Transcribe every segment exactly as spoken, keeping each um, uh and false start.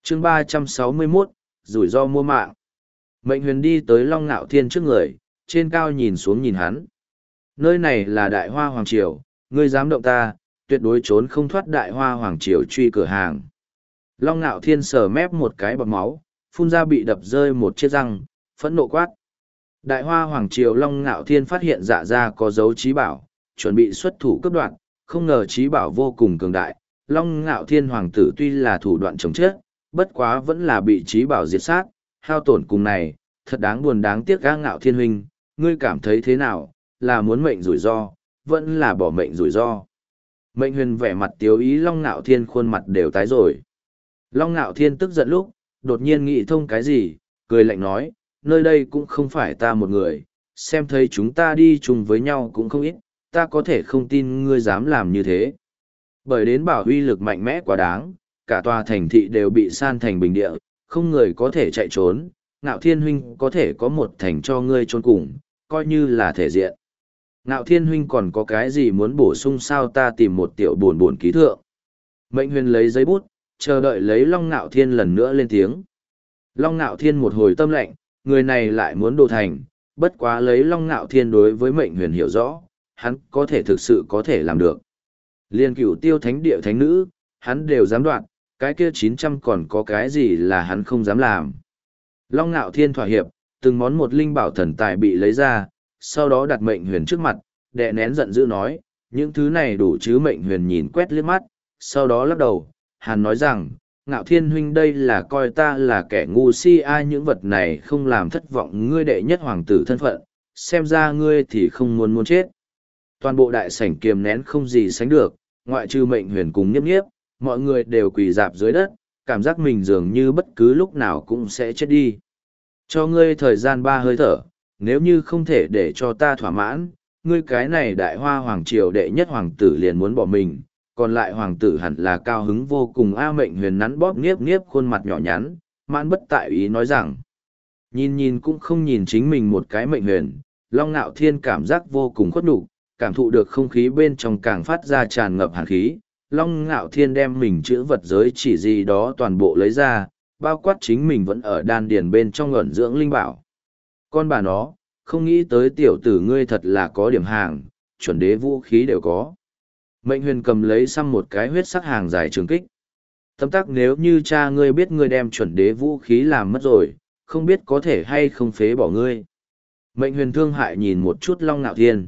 chương ba trăm sáu mươi mốt, rủi ro mua mạng. Mệnh huyền đi tới Long Ngạo Thiên trước người, trên cao nhìn xuống nhìn hắn. Nơi này là Đại Hoa Hoàng Triều, ngươi dám động ta, tuyệt đối trốn không thoát Đại Hoa Hoàng Triều truy cửa hàng. Long Ngạo Thiên sờ mép một cái bọt máu, phun ra bị đập rơi một chiếc răng, phẫn nộ quát. Đại Hoa Hoàng Triều Long Ngạo Thiên phát hiện dạ ra có dấu trí bảo, chuẩn bị xuất thủ cấp đoạn, không ngờ trí bảo vô cùng cường đại. Long Ngạo Thiên Hoàng tử tuy là thủ đoạn chống chết, bất quá vẫn là bị trí bảo diệt sát, hao tổn cùng này, thật đáng buồn đáng tiếc. Ga Ngạo Thiên huynh, ngươi cảm thấy thế nào, là muốn mệnh rủi ro, vẫn là bỏ mệnh rủi ro. Mệnh huyền vẻ mặt tiếu ý, Long Ngạo Thiên khuôn mặt đều tái rồi. Long Ngạo Thiên tức giận lúc, đột nhiên nghĩ thông cái gì, cười lạnh nói, nơi đây cũng không phải ta một người, xem thấy chúng ta đi chung với nhau cũng không ít, ta có thể không tin ngươi dám làm như thế. Bởi đến bảo uy lực mạnh mẽ quá đáng, cả tòa thành thị đều bị san thành bình địa, không người có thể chạy trốn, Ngạo Thiên huynh có thể có một thành cho ngươi trốn cùng, coi như là thể diện. Ngạo Thiên huynh còn có cái gì muốn bổ sung sao, ta tìm một tiểu buồn buồn ký thượng. Mệnh huyền lấy giấy bút, chờ đợi lấy Long Ngạo Thiên lần nữa lên tiếng. Long Ngạo Thiên một hồi tâm lệnh, người này lại muốn đồ thành, bất quá lấy Long Ngạo Thiên đối với mệnh huyền hiểu rõ, hắn có thể thực sự có thể làm được. Liên cửu tiêu thánh địa thánh nữ, hắn đều dám đoạn, cái kia chín trăm còn có cái gì là hắn không dám làm. Long Ngạo Thiên thỏa hiệp, từng món một linh bảo thần tài bị lấy ra, sau đó đặt mệnh huyền trước mặt, đè nén giận dữ nói, những thứ này đủ chứ. Mệnh huyền nhìn quét liếc mắt, sau đó lắc đầu, hắn nói rằng, Ngạo Thiên huynh đây là coi ta là kẻ ngu si, ai những vật này không làm thất vọng ngươi đệ nhất hoàng tử thân phận, xem ra ngươi thì không muốn muốn chết. Toàn bộ đại sảnh kiềm nén không gì sánh được, ngoại trừ mệnh huyền cùng Nhiếp Nhiếp, mọi người đều quỳ dạp dưới đất, cảm giác mình dường như bất cứ lúc nào cũng sẽ chết đi. Cho ngươi thời gian ba hơi thở, nếu như không thể để cho ta thỏa mãn, ngươi cái này Đại Hoa Hoàng Triều đệ nhất hoàng tử liền muốn bỏ mình, còn lại hoàng tử hẳn là cao hứng vô cùng. A mệnh huyền nắn bóp Nhiếp Nhiếp khuôn mặt nhỏ nhắn, mãn bất tại ý nói rằng, nhìn nhìn cũng không nhìn chính mình một cái. Mệnh huyền, Long Ngạo Thiên cảm giác vô cùng khuất nhục, cảm thụ được không khí bên trong càng phát ra tràn ngập hàn khí. Long Ngạo Thiên đem mình chữ vật giới chỉ gì đó toàn bộ lấy ra, bao quát chính mình vẫn ở đan điền bên trong ẩn dưỡng linh bảo. Con bà nó, không nghĩ tới tiểu tử ngươi thật là có điểm hàng, chuẩn đế vũ khí đều có. Mệnh huyền cầm lấy xăm một cái huyết sắc hàng dài trường kích. Tấm tắc, nếu như cha ngươi biết ngươi đem chuẩn đế vũ khí làm mất rồi, không biết có thể hay không phế bỏ ngươi. Mệnh huyền thương hại nhìn một chút Long Ngạo Thiên.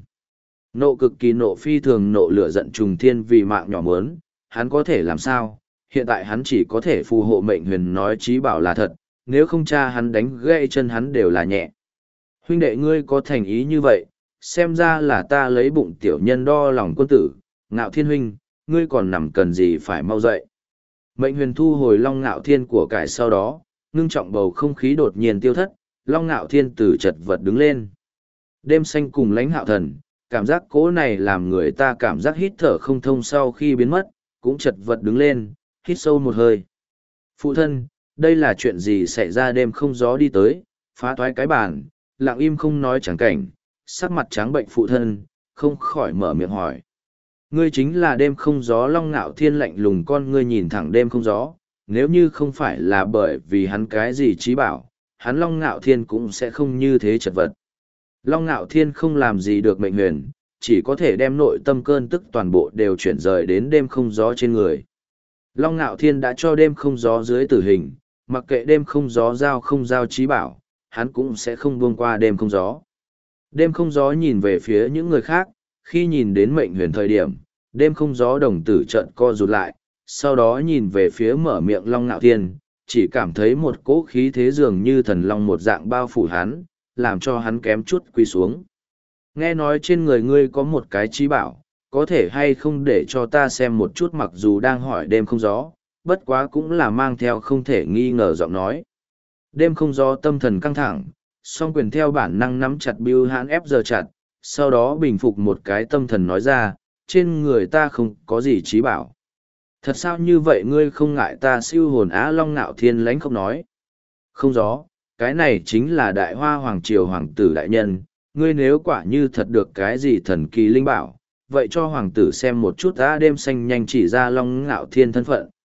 Nộ cực kỳ nộ, phi thường nộ, lửa giận trùng thiên vì mạng nhỏ mớn, hắn có thể làm sao? Hiện tại hắn chỉ có thể phù hộ mệnh huyền nói trí bảo là thật, nếu không cha hắn đánh gãy chân hắn đều là nhẹ. Huynh đệ ngươi có thành ý như vậy, xem ra là ta lấy bụng tiểu nhân đo lòng quân tử. Ngạo Thiên huynh, ngươi còn nằm cần gì phải mau dậy. Mệnh huyền thu hồi Long Ngạo Thiên của cải, sau đó, ngưng trọng bầu không khí đột nhiên tiêu thất, Long Ngạo Thiên từ chật vật đứng lên. Đêm xanh cùng Lãnh Hạo Thần, cảm giác cố này làm người ta cảm giác hít thở không thông, sau khi biến mất, cũng chật vật đứng lên, hít sâu một hơi. Phụ thân, đây là chuyện gì xảy ra? Đêm không gió đi tới, phá toái cái bàn, lặng im không nói chẳng cảnh, sắc mặt trắng bệnh phụ thân, không khỏi mở miệng hỏi. Ngươi chính là Đêm không gió? Long Ngạo Thiên lạnh lùng con ngươi nhìn thẳng Đêm không gió, nếu như không phải là bởi vì hắn cái gì trí bảo, hắn Long Ngạo Thiên cũng sẽ không như thế chật vật. Long Ngạo Thiên không làm gì được mệnh huyền, chỉ có thể đem nội tâm cơn tức toàn bộ đều chuyển rời đến Đêm không gió trên người. Long Ngạo Thiên đã cho Đêm không gió dưới tử hình, mặc kệ Đêm không gió giao không giao trí bảo, hắn cũng sẽ không buông qua Đêm không gió. Đêm không gió nhìn về phía những người khác, khi nhìn đến mệnh huyền thời điểm, Đêm không gió đồng tử trợn co rụt lại, sau đó nhìn về phía mở miệng Long Ngạo Thiên, chỉ cảm thấy một cỗ khí thế dường như thần long một dạng bao phủ hắn, làm cho hắn kém chút quỳ xuống. Nghe nói trên người ngươi có một cái trí bảo, có thể hay không để cho ta xem một chút? Mặc dù đang hỏi Đêm không gió, bất quá cũng là mang theo không thể nghi ngờ giọng nói. Đêm không gió tâm thần căng thẳng, song quyền theo bản năng nắm chặt bưu hãn ép giờ chặt, sau đó bình phục một cái tâm thần nói ra, trên người ta không có gì trí bảo. Thật sao như vậy? Ngươi không ngại ta siêu hồn Á? Long Ngạo Thiên lánh không nói. Không gió, cái này chính là Đại Hoa Hoàng Triều hoàng tử đại nhân, ngươi nếu quả như thật được cái gì thần kỳ linh bảo, vậy cho hoàng tử xem một chút. Á. Đêm xanh nhanh chỉ ra Long Ngạo Thiên thân phận,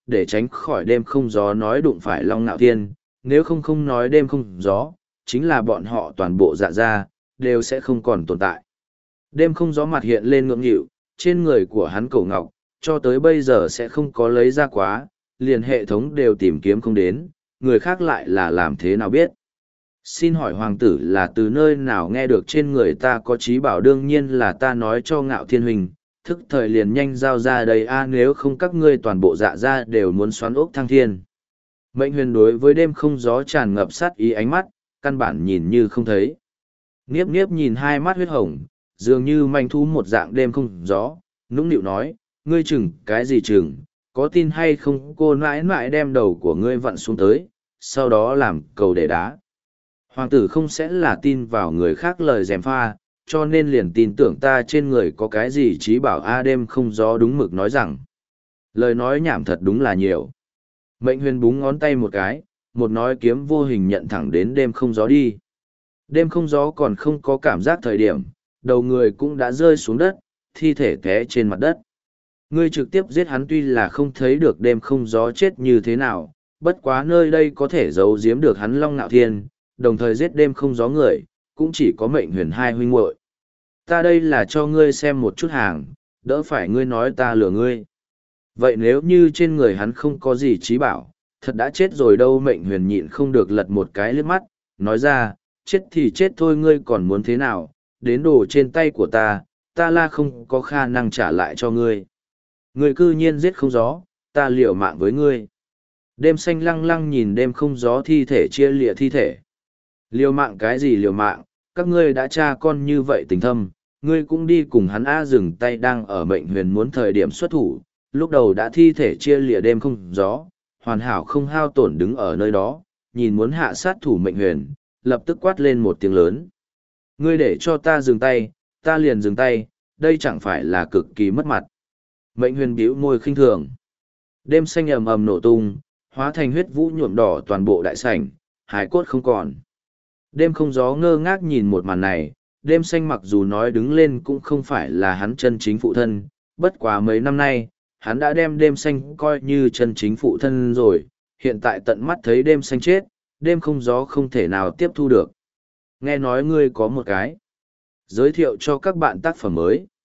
để tránh khỏi đêm không gió nói đụng phải Long Nạo Thiên, nếu không không nói đêm không gió, chính là bọn họ toàn bộ dạ ra, đều sẽ không còn tồn tại. Đêm không gió mặt hiện lên ngưỡng nghịu, trên người của hắn cổ ngọc, cho tới bây giờ sẽ không có lấy ra quá, liền hệ thống đều tìm kiếm không đến, người khác lại là làm thế nào biết. Xin hỏi hoàng tử là từ nơi nào nghe được trên người ta có trí bảo, đương nhiên là ta nói cho Ngạo Thiên Huynh, thức thời liền nhanh giao ra đây a, nếu không các ngươi toàn bộ dạ ra đều muốn xoắn ốc thăng thiên. Mệnh huyền đối với đêm không gió tràn ngập sát ý ánh mắt, căn bản nhìn như không thấy. Niếp niếp nhìn hai mắt huyết hồng, dường như manh thú một dạng đêm không gió, nũng nịu nói, ngươi chừng cái gì chừng, có tin hay không cô nãi nãi đem đầu của ngươi vặn xuống tới, sau đó làm cầu để đá. Hoàng tử không sẽ là tin vào người khác lời dèm pha, cho nên liền tin tưởng ta trên người có cái gì trí bảo a. Đêm không gió đúng mực nói rằng. Lời nói nhảm thật đúng là nhiều. Mệnh huyền búng ngón tay một cái, một nói kiếm vô hình nhận thẳng đến đêm không gió đi. Đêm không gió còn không có cảm giác thời điểm, đầu người cũng đã rơi xuống đất, thi thể té trên mặt đất. Ngươi trực tiếp giết hắn tuy là không thấy được đêm không gió chết như thế nào, bất quá nơi đây có thể giấu giếm được hắn Long Nạo Thiên, đồng thời giết đêm không gió người, cũng chỉ có mệnh huyền hai huynh muội. Ta đây là cho ngươi xem một chút hàng, đỡ phải ngươi nói ta lừa ngươi. Vậy nếu như trên người hắn không có gì trí bảo, thật đã chết rồi đâu. Mệnh huyền nhịn không được lật một cái liếc mắt, nói ra, chết thì chết thôi, ngươi còn muốn thế nào, đến đồ trên tay của ta, ta la không có khả năng trả lại cho ngươi. Ngươi cư nhiên giết không gió, ta liều mạng với ngươi. Đêm xanh lăng lăng nhìn đêm không gió thi thể chia lịa thi thể. Liều mạng cái gì liều mạng, các ngươi đã cha con như vậy tình thâm, ngươi cũng đi cùng hắn a. Dừng tay đang ở mệnh huyền muốn thời điểm xuất thủ, lúc đầu đã thi thể chia lịa đêm không gió, hoàn hảo không hao tổn đứng ở nơi đó, nhìn muốn hạ sát thủ mệnh huyền, lập tức quát lên một tiếng lớn. Ngươi để cho ta dừng tay, ta liền dừng tay, đây chẳng phải là cực kỳ mất mặt. Mệnh huyền bĩu môi khinh thường. Đêm xanh ầm ầm nổ tung, hóa thành huyết vũ nhuộm đỏ toàn bộ đại sảnh, hải cốt không còn. Đêm không gió ngơ ngác nhìn một màn này, đêm xanh mặc dù nói đứng lên cũng không phải là hắn chân chính phụ thân, bất quá mấy năm nay, hắn đã đem đêm xanh coi như chân chính phụ thân rồi, hiện tại tận mắt thấy đêm xanh chết, đêm không gió không thể nào tiếp thu được. Nghe nói ngươi có một cái. Giới thiệu cho các bạn tác phẩm mới.